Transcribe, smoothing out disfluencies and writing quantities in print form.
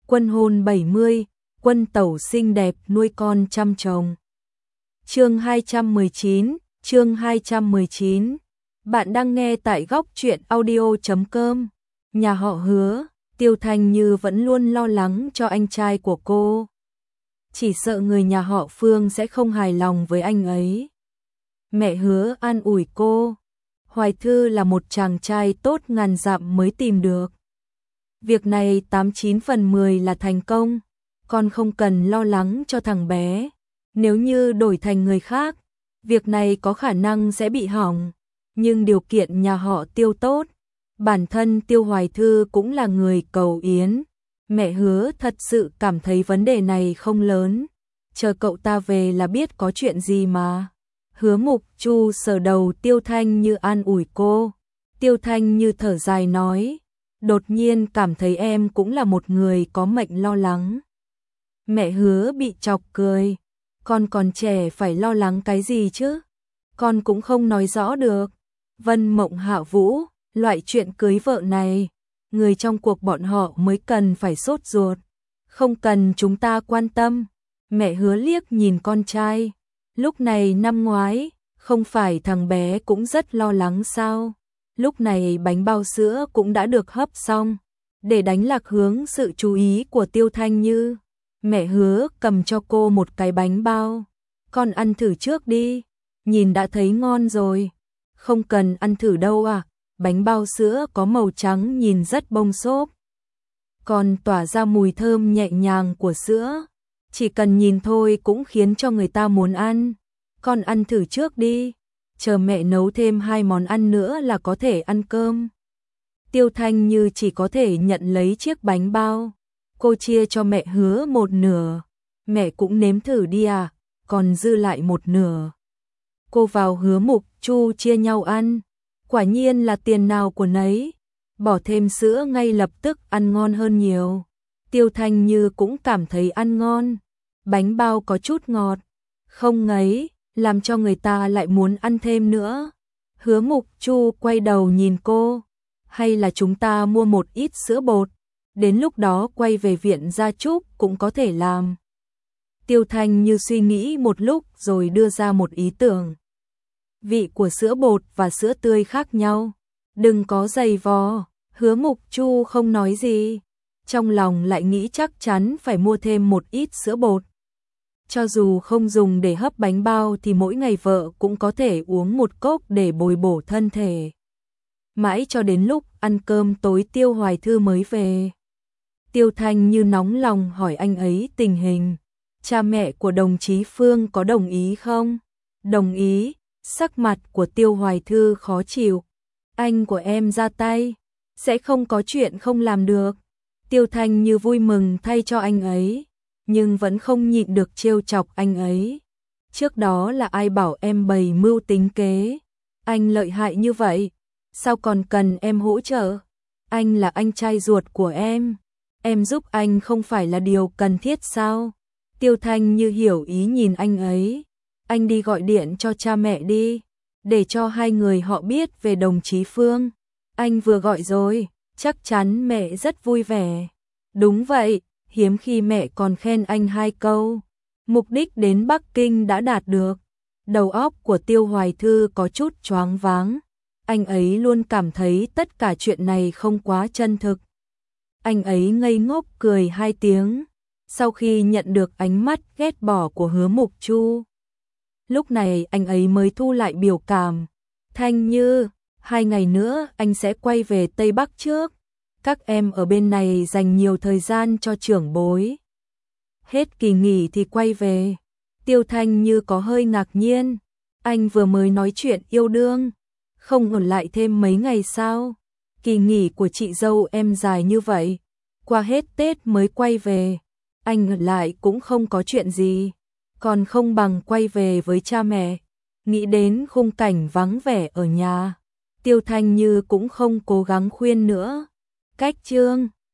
Quân hôn 70, quân tẩu xinh đẹp nuôi con chăm chồng. Chương 219. Bạn đang nghe tại góc truyện audio.com. Nhà họ Hứa, Tiêu Thanh Như vẫn luôn lo lắng cho anh trai của cô. Chỉ sợ người nhà họ Phương sẽ không hài lòng với anh ấy. Mẹ Hứa an ủi cô, Hoài Thư là một chàng trai tốt ngàn dặm mới tìm được. Việc này 89 phần 10 là thành công, con không cần lo lắng cho thằng bé. Nếu như đổi thành người khác, việc này có khả năng sẽ bị hỏng, nhưng điều kiện nhà họ Tiêu tốt. Bản thân Tiêu Hoài Thư cũng là người cầu yến. Mẹ Hứa thật sự cảm thấy vấn đề này không lớn, chờ cậu ta về là biết có chuyện gì mà. Hứa Mục Chu sờ đầu Tiêu Thanh Như an ủi cô. Tiêu Thanh Như thở dài nói, đột nhiên cảm thấy em cũng là một người có mệnh lo lắng. Mẹ Hứa bị chọc cười, con còn trẻ phải lo lắng cái gì chứ? Con cũng không nói rõ được. Vân Mộng Hạ Vũ, loại chuyện cưới vợ này, người trong cuộc bọn họ mới cần phải sốt ruột, không cần chúng ta quan tâm. Mẹ Hứa liếc nhìn con trai, lúc này năm ngoái, không phải thằng bé cũng rất lo lắng sao? Lúc này bánh bao sữa cũng đã được hấp xong, để đánh lạc hướng sự chú ý của Tiêu Thanh Như. Mẹ Hứa cầm cho cô một cái bánh bao, con ăn thử trước đi, nhìn đã thấy ngon rồi. Không cần ăn thử đâu à, bánh bao sữa có màu trắng nhìn rất bông xốp, còn tỏa ra mùi thơm nhẹ nhàng của sữa, chỉ cần nhìn thôi cũng khiến cho người ta muốn ăn. Con ăn thử trước đi, chờ mẹ nấu thêm 2 món ăn nữa là có thể ăn cơm. Tiêu Thanh Như chỉ có thể nhận lấy chiếc bánh bao, cô chia cho mẹ Hứa một nửa, mẹ cũng nếm thử đi à, còn dư lại một nửa. Cô vào Hứa Mục Chu chia nhau ăn, quả nhiên là tiền nào của nấy, bỏ thêm sữa ngay lập tức ăn ngon hơn nhiều. Tiêu Thanh Như cũng cảm thấy ăn ngon, bánh bao có chút ngọt, không ngấy, làm cho người ta lại muốn ăn thêm nữa. Hứa Mục Chu quay đầu nhìn cô, hay là chúng ta mua một ít sữa bột, đến lúc đó quay về viện gia chúc cũng có thể làm. Tiêu Thanh Như suy nghĩ một lúc rồi đưa ra một ý tưởng. Vị của sữa bột và sữa tươi khác nhau, đừng có giày vò. Hứa Mục Chu không nói gì, trong lòng lại nghĩ chắc chắn phải mua thêm một ít sữa bột. Cho dù không dùng để hấp bánh bao thì mỗi ngày vợ cũng có thể uống một cốc để bồi bổ thân thể. Mãi cho đến lúc ăn cơm tối Tiêu Hoài Thư mới về. Tiêu Thanh Như nóng lòng hỏi anh ấy tình hình. Cha mẹ của đồng chí Phương có đồng ý không? Đồng ý. Sắc mặt của Tiêu Hoài Thư khó chịu. Anh của em ra tay, sẽ không có chuyện không làm được. Tiêu Thanh Như vui mừng thay cho anh ấy, nhưng vẫn không nhịn được trêu chọc anh ấy. Trước đó là ai bảo em bày mưu tính kế? Anh lợi hại như vậy, sao còn cần em hỗ trợ? Anh là anh trai ruột của em giúp anh không phải là điều cần thiết sao? Tiêu Thanh Như hiểu ý nhìn anh ấy. Anh đi gọi điện cho cha mẹ đi, để cho hai người họ biết về đồng chí Phương. Anh vừa gọi rồi, chắc chắn mẹ rất vui vẻ. Đúng vậy, hiếm khi mẹ còn khen anh 2 câu. Mục đích đến Bắc Kinh đã đạt được. Đầu óc của Tiêu Hoài Thư có chút choáng váng. Anh ấy luôn cảm thấy tất cả chuyện này không quá chân thực. Anh ấy ngây ngốc cười 2 tiếng, sau khi nhận được ánh mắt ghét bỏ của Hứa Mục Chu. Lúc này anh ấy mới thu lại biểu cảm. Thanh Như, 2 ngày nữa anh sẽ quay về Tây Bắc trước. Các em ở bên này dành nhiều thời gian cho trưởng bối. Hết kỳ nghỉ thì quay về. Tiêu Thanh Như có hơi ngạc nhiên. Anh vừa mới nói chuyện yêu đương, không ở lại thêm mấy ngày sao? Kỳ nghỉ của chị dâu em dài như vậy, qua hết Tết mới quay về. Anh ở lại cũng không có chuyện gì, còn không bằng quay về với cha mẹ. Nghĩ đến khung cảnh vắng vẻ ở nhà, Tiêu Thanh Như cũng không cố gắng khuyên nữa. Cách chương